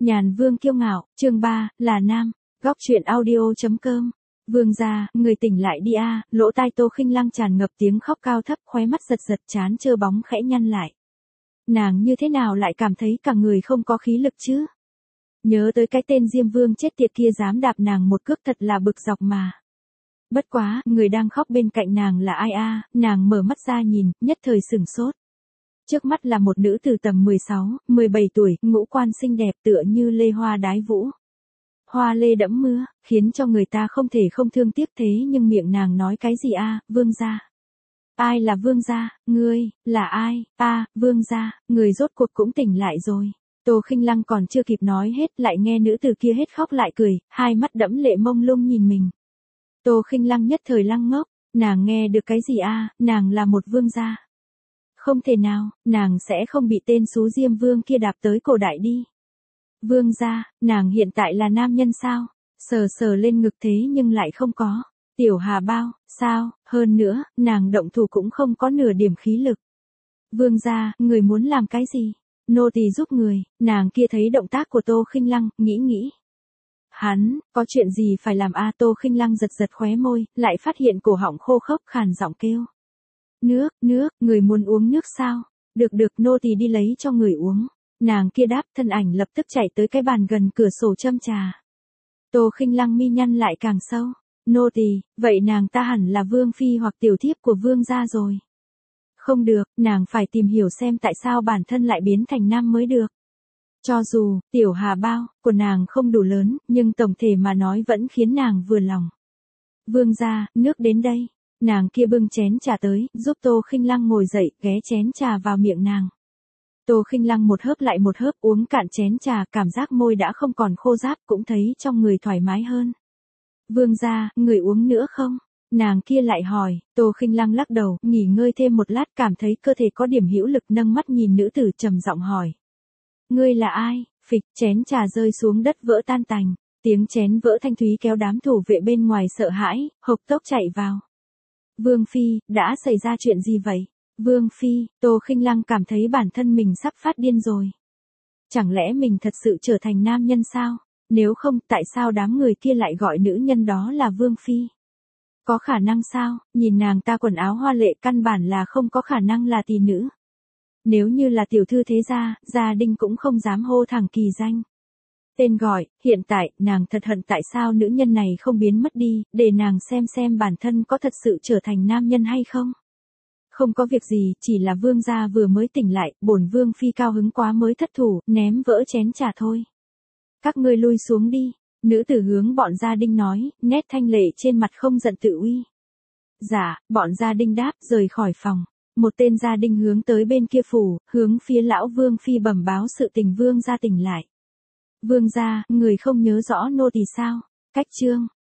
Nhàn Vương kiêu ngạo, chương 3, là nam. Góc truyện audio.com. Vương gia, người tỉnh lại đi a. Lỗ tai Tô Khinh Lăng tràn ngập tiếng khóc cao thấp, khóe mắt giật giật, trán trơ bóng khẽ nhăn lại. Nàng như thế nào lại cảm thấy cả người không có khí lực chứ? Nhớ tới cái tên Diêm Vương chết tiệt kia dám đạp nàng một cước, thật là bực dọc mà. Bất quá, người đang khóc bên cạnh nàng là ai a? Nàng mở mắt ra nhìn, nhất thời sửng sốt. Trước mắt là một nữ từ tầm 16, 17 tuổi, ngũ quan xinh đẹp tựa như lê hoa đái vũ. Hoa lê đẫm mưa, khiến cho người ta không thể không thương tiếc, thế nhưng miệng nàng nói cái gì a? Vương gia. Ai là vương gia? Ngươi, là ai? Vương gia, người rốt cuộc cũng tỉnh lại rồi. Tô Khinh Lăng còn chưa kịp nói hết, lại nghe nữ từ kia hết khóc lại cười, hai mắt đẫm lệ mông lung nhìn mình. Tô Khinh Lăng nhất thời lăng ngốc, nàng nghe được cái gì a? Nàng là một vương gia. Không thể nào, nàng sẽ không bị tên xú Diêm Vương kia đạp tới cổ đại đi. Vương gia, nàng hiện tại là nam nhân sao? Sờ sờ lên ngực thế nhưng lại không có. Tiểu Hà bao, sao? Hơn nữa, nàng động thủ cũng không có nửa điểm khí lực. Vương gia, người muốn làm cái gì? Nô tỳ giúp người. Nàng kia thấy động tác của Tô Khinh Lăng, nghĩ. Hắn, có chuyện gì phải làm a? Tô Khinh Lăng giật giật khóe môi, lại phát hiện cổ họng khô khốc, khàn giọng kêu. Nước, người muốn uống nước sao? Được, nô tỳ đi lấy cho người uống. Nàng kia đáp, thân ảnh lập tức chạy tới cái bàn gần cửa sổ châm trà. Tô Khinh Lăng mi nhăn lại càng sâu. Nô tỳ, vậy nàng ta hẳn là vương phi hoặc tiểu thiếp của vương gia rồi. Không được, nàng phải tìm hiểu xem tại sao bản thân lại biến thành nam mới được. Cho dù, tiểu Hà bao, của nàng không đủ lớn, nhưng tổng thể mà nói vẫn khiến nàng vừa lòng. Vương gia, nước đến đây. Nàng kia bưng chén trà tới, giúp Tô Khinh Lăng ngồi dậy, ghé chén trà vào miệng nàng. Tô Khinh Lăng một hớp lại một hớp uống cạn chén trà, cảm giác môi đã không còn khô ráp, cũng thấy trong người thoải mái hơn. Vương gia, người uống nữa không? Nàng kia lại hỏi. Tô Khinh Lăng lắc đầu, nghỉ ngơi thêm một lát, cảm thấy cơ thể có điểm hữu lực, nâng mắt nhìn nữ tử trầm giọng hỏi. Ngươi là ai? Phịch, chén trà rơi xuống đất vỡ tan tành. Tiếng chén vỡ thanh thúy kéo đám thủ vệ bên ngoài sợ hãi, hộc tốc chạy vào. Vương phi, đã xảy ra chuyện gì vậy? Vương phi, Tô Khinh Lăng cảm thấy bản thân mình sắp phát điên rồi. Chẳng lẽ mình thật sự trở thành nam nhân sao? Nếu không, tại sao đám người kia lại gọi nữ nhân đó là vương phi? Có khả năng sao? Nhìn nàng ta quần áo hoa lệ, căn bản là không có khả năng là tỷ nữ. Nếu như là tiểu thư thế gia, gia đình cũng không dám hô thẳng kỳ danh. Tên gọi, hiện tại, nàng thật hận tại sao nữ nhân này không biến mất đi, để nàng xem bản thân có thật sự trở thành nam nhân hay không. Không có việc gì, chỉ là vương gia vừa mới tỉnh lại, bổn vương phi cao hứng quá mới thất thủ, ném vỡ chén trà thôi. Các ngươi lui xuống đi, nữ tử hướng bọn gia đình nói, nét thanh lệ trên mặt không giận tự uy. Dạ, bọn gia đình đáp, rời khỏi phòng. Một tên gia đình hướng tới bên kia phủ, hướng phía lão vương phi bẩm báo sự tình vương gia tỉnh lại. Vương gia, người không nhớ rõ nô tỳ sao? Cách chương.